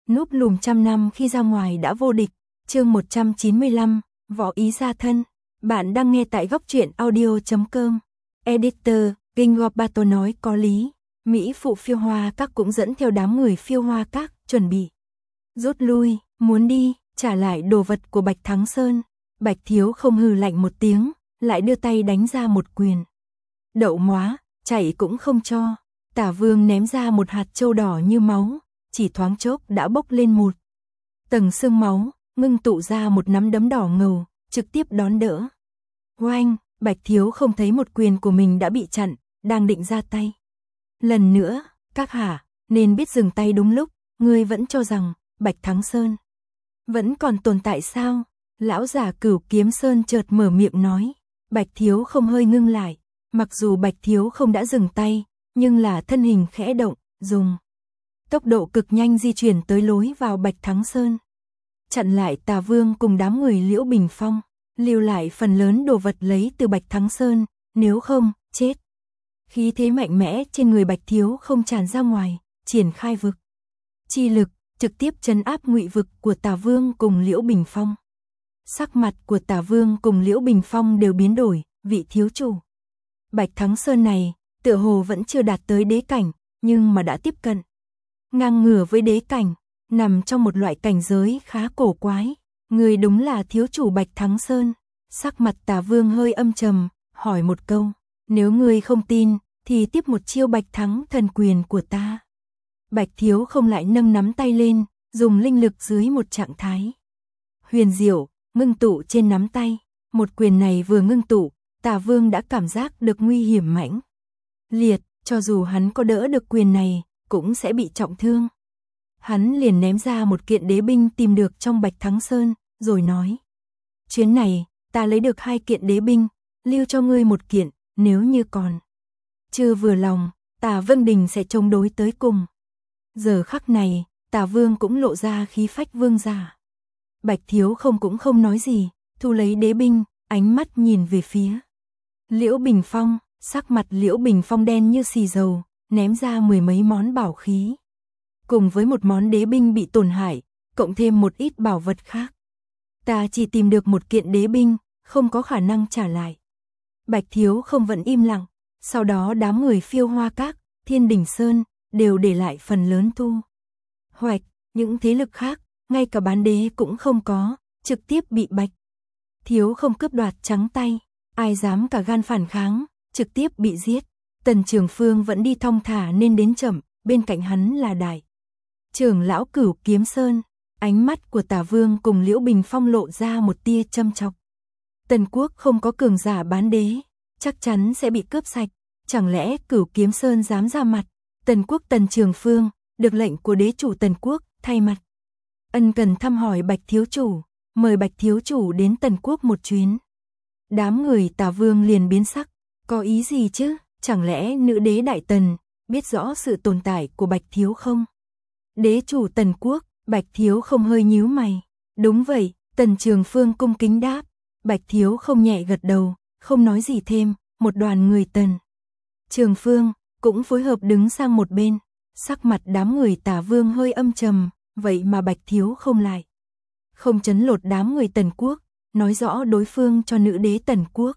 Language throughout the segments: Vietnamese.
núp lùm trăm năm khi ra ngoài đã vô địch. Chương 195, võ ý gia thân. Bạn đang nghe tại góc truyện audio.com. Editor, King of Battle nói có lý. Mỹ phụ Phiêu Hoa Các cũng dẫn theo đám người Phiêu Hoa Các, chuẩn bị rút lui, muốn đi, trả lại đồ vật của Bạch Thắng Sơn. Bạch Thiếu không hừ lạnh một tiếng, lại đưa tay đánh ra một quyền. Đậu móa, chạy cũng không cho. Tả Vương ném ra một hạt châu đỏ như máu, chỉ thoáng chốc đã bốc lên một tầng sương máu, ngưng tụ ra một nắm đấm đỏ ngầu, trực tiếp đón đỡ. Oanh, Bạch Thiếu không thấy một quyền của mình đã bị chặn, đang định ra tay. Lần nữa, các hạ, nên biết dừng tay đúng lúc, ngươi vẫn cho rằng Bạch Thắng Sơn vẫn còn tồn tại sao? Lão giả Cửu Kiếm Sơn chợt mở miệng nói. Bạch Thiếu không hơi ngưng lại, mặc dù Bạch Thiếu không đã dừng tay, nhưng là thân hình khẽ động, dùng tốc độ cực nhanh di chuyển tới lối vào Bạch Thắng Sơn, chặn lại Tà Vương cùng đám người Liễu Bình Phong, lưu lại phần lớn đồ vật lấy từ Bạch Thắng Sơn, nếu không, chết. Khí thế mạnh mẽ trên người Bạch Thiếu không tràn ra ngoài, triển khai vực chi lực, trực tiếp trấn áp ngụy vực của Tà Vương cùng Liễu Bình Phong. Sắc mặt của Tà Vương cùng Liễu Bình Phong đều biến đổi, vị thiếu chủ Bạch Thắng Sơn này, tựa hồ vẫn chưa đạt tới đế cảnh, nhưng mà đã tiếp cận ngang ngửa với đế cảnh, nằm trong một loại cảnh giới khá cổ quái. Người đúng là thiếu chủ Bạch Thắng Sơn. Sắc mặt Tà Vương hơi âm trầm, hỏi một câu, nếu ngươi không tin, thì tiếp một chiêu Bạch Thắng thần quyền của ta. Bạch Thiếu không lại nâng nắm tay lên, dùng linh lực dưới một trạng thái huyền diệu, ngưng tụ trên nắm tay. Một quyền này vừa ngưng tụ, Tà Vương đã cảm giác được nguy hiểm mãnh liệt, cho dù hắn có đỡ được quyền này, cũng sẽ bị trọng thương. Hắn liền ném ra một kiện đế binh tìm được trong Bạch Thắng Sơn, rồi nói. Chuyến này, ta lấy được 2 kiện đế binh, lưu cho ngươi một kiện, nếu như còn chưa vừa lòng, Tà Vân Đình sẽ chống đối tới cùng. Giờ khắc này, Tà Vương cũng lộ ra khí phách vương giả. Bạch Thiếu không cũng không nói gì, thu lấy đế binh, ánh mắt nhìn về phía Liễu Bình Phong, sắc mặt Liễu Bình Phong đen như xì dầu, ném ra 10 mấy món bảo khí. Cùng với một món đế binh bị tổn hại, cộng thêm một ít bảo vật khác. Ta chỉ tìm được một kiện đế binh, không có khả năng trả lại. Bạch Thiếu không vẫn im lặng, sau đó đám người Phiêu Hoa Các, Thiên Đình Sơn, đều để lại phần lớn thu hoạch. Những thế lực khác, ngay cả bán đế cũng không có, trực tiếp bị Bạch Thiếu không cướp đoạt trắng tay. Ai dám cả gan phản kháng, trực tiếp bị giết. Tần Trường Phương vẫn đi thong thả nên đến chậm, bên cạnh hắn là đại trưởng lão Cửu Kiếm Sơn. Ánh mắt của Tà Vương cùng Liễu Bình Phong lộ ra một tia châm chọc. Tần quốc không có cường giả bán đế, chắc chắn sẽ bị cướp sạch. Chẳng lẽ Cửu Kiếm Sơn dám ra mặt? Tần quốc Tần Trường Phương, được lệnh của đế chủ Tần quốc, thay mặt ân cần thăm hỏi Bạch thiếu chủ, mời Bạch thiếu chủ đến Tần quốc một chuyến. Đám người Tà Vương liền biến sắc, có ý gì chứ? Chẳng lẽ nữ đế Đại Tần biết rõ sự tồn tại của Bạch Thiếu không? Đế chủ Tần quốc, Bạch Thiếu không hơi nhíu mày. Đúng vậy, Tần Trường Phương cung kính đáp. Bạch Thiếu không nhẹ gật đầu, không nói gì thêm. Một đoàn người Tần Trường Phương cũng phối hợp đứng sang một bên. Sắc mặt đám người Tà Vương hơi âm trầm, vậy mà Bạch Thiếu không lại không chấn lột đám người Tần quốc, nói rõ đối phương cho nữ đế Tần quốc.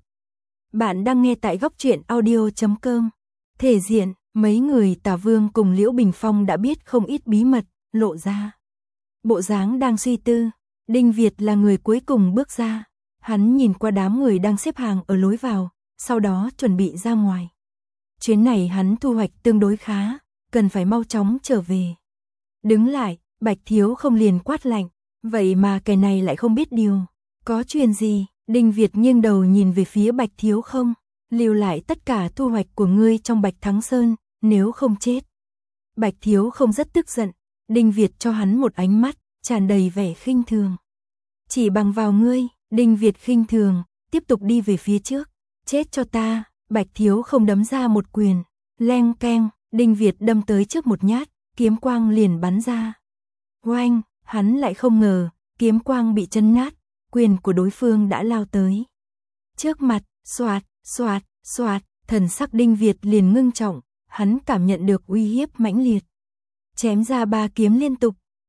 Bạn đang nghe tại góc truyện audio.com. Thể diện, mấy người Tà Vương cùng Liễu Bình Phong đã biết không ít bí mật, lộ ra bộ dáng đang suy tư. Đinh Việt là người cuối cùng bước ra. Hắn nhìn qua đám người đang xếp hàng ở lối vào, sau đó chuẩn bị ra ngoài. Chuyến này hắn thu hoạch tương đối khá, cần phải mau chóng trở về. Đứng lại, Bạch Thiếu không liền quát lạnh, vậy mà cái này lại không biết điều. Có chuyện gì? Đinh Việt nghiêng đầu nhìn về phía Bạch Thiếu không, lưu lại tất cả thu hoạch của ngươi trong Bạch Thắng Sơn, nếu không chết. Bạch Thiếu không rất tức giận, Đinh Việt cho hắn một ánh mắt, tràn đầy vẻ khinh thường. Chỉ bằng vào ngươi, Đinh Việt khinh thường, tiếp tục đi về phía trước. Chết cho ta, Bạch Thiếu không đấm ra một quyền, leng keng, Đinh Việt đâm tới trước một nhát, kiếm quang liền bắn ra. Oanh, hắn lại không ngờ, kiếm quang bị chấn nát. Quyền của đối phương đã lao tới trước mặt, xoạt, xoạt, xoạt, thần sắc Đinh Việt liền ngưng trọng, hắn cảm nhận được uy hiếp mãnh liệt. Chém ra 3 kiếm liên tục,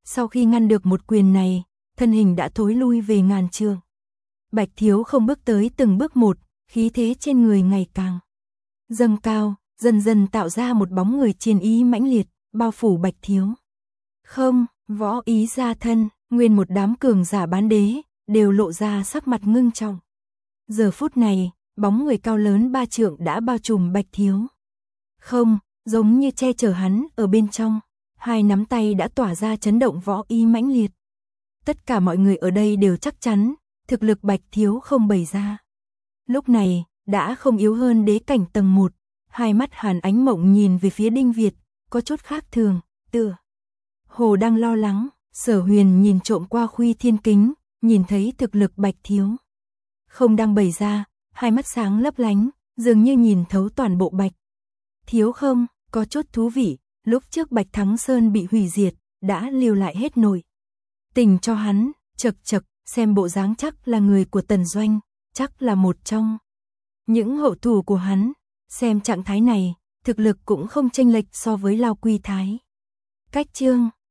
Sau khi ngăn được một quyền này, thân hình đã thối lui về ngàn trượng. Bạch Thiếu không bước tới từng bước một, khí thế trên người ngày càng dâng cao, dần dần tạo ra một bóng người chiến ý mãnh liệt, bao phủ Bạch Thiếu. Không, Võ Ý Gia Thân, nguyên một đám cường giả bán đế, đều lộ ra sắc mặt ngưng trọng. Giờ phút này, bóng người cao lớn 3 trượng đã bao trùm Bạch Thiếu. Không, giống như che chở hắn ở bên trong, hai nắm tay đã tỏa ra chấn động võ ý mãnh liệt. Tất cả mọi người ở đây đều chắc chắn, thực lực Bạch Thiếu không bày ra. Lúc này, đã không yếu hơn đế cảnh tầng 1, hai mắt Hàn Ánh Mộng nhìn về phía Đinh Việt, có chút khác thường, tựa hồ đang lo lắng. Sở Huyền nhìn trộm qua khuy thiên kính, nhìn thấy thực lực Bạch Thiếu không đang bày ra, hai mắt sáng lấp lánh, dường như nhìn thấu toàn bộ Bạch Thiếu. Không, có chút thú vị, lúc trước Bạch Thắng Sơn bị hủy diệt, đã lưu lại hết nội tình cho hắn, chật chật, xem bộ dáng chắc là người của Tần Doanh, chắc là một trong những hậu thủ của hắn, xem trạng thái này, thực lực cũng không chênh lệch so với Lao Quy Thái. Cách chương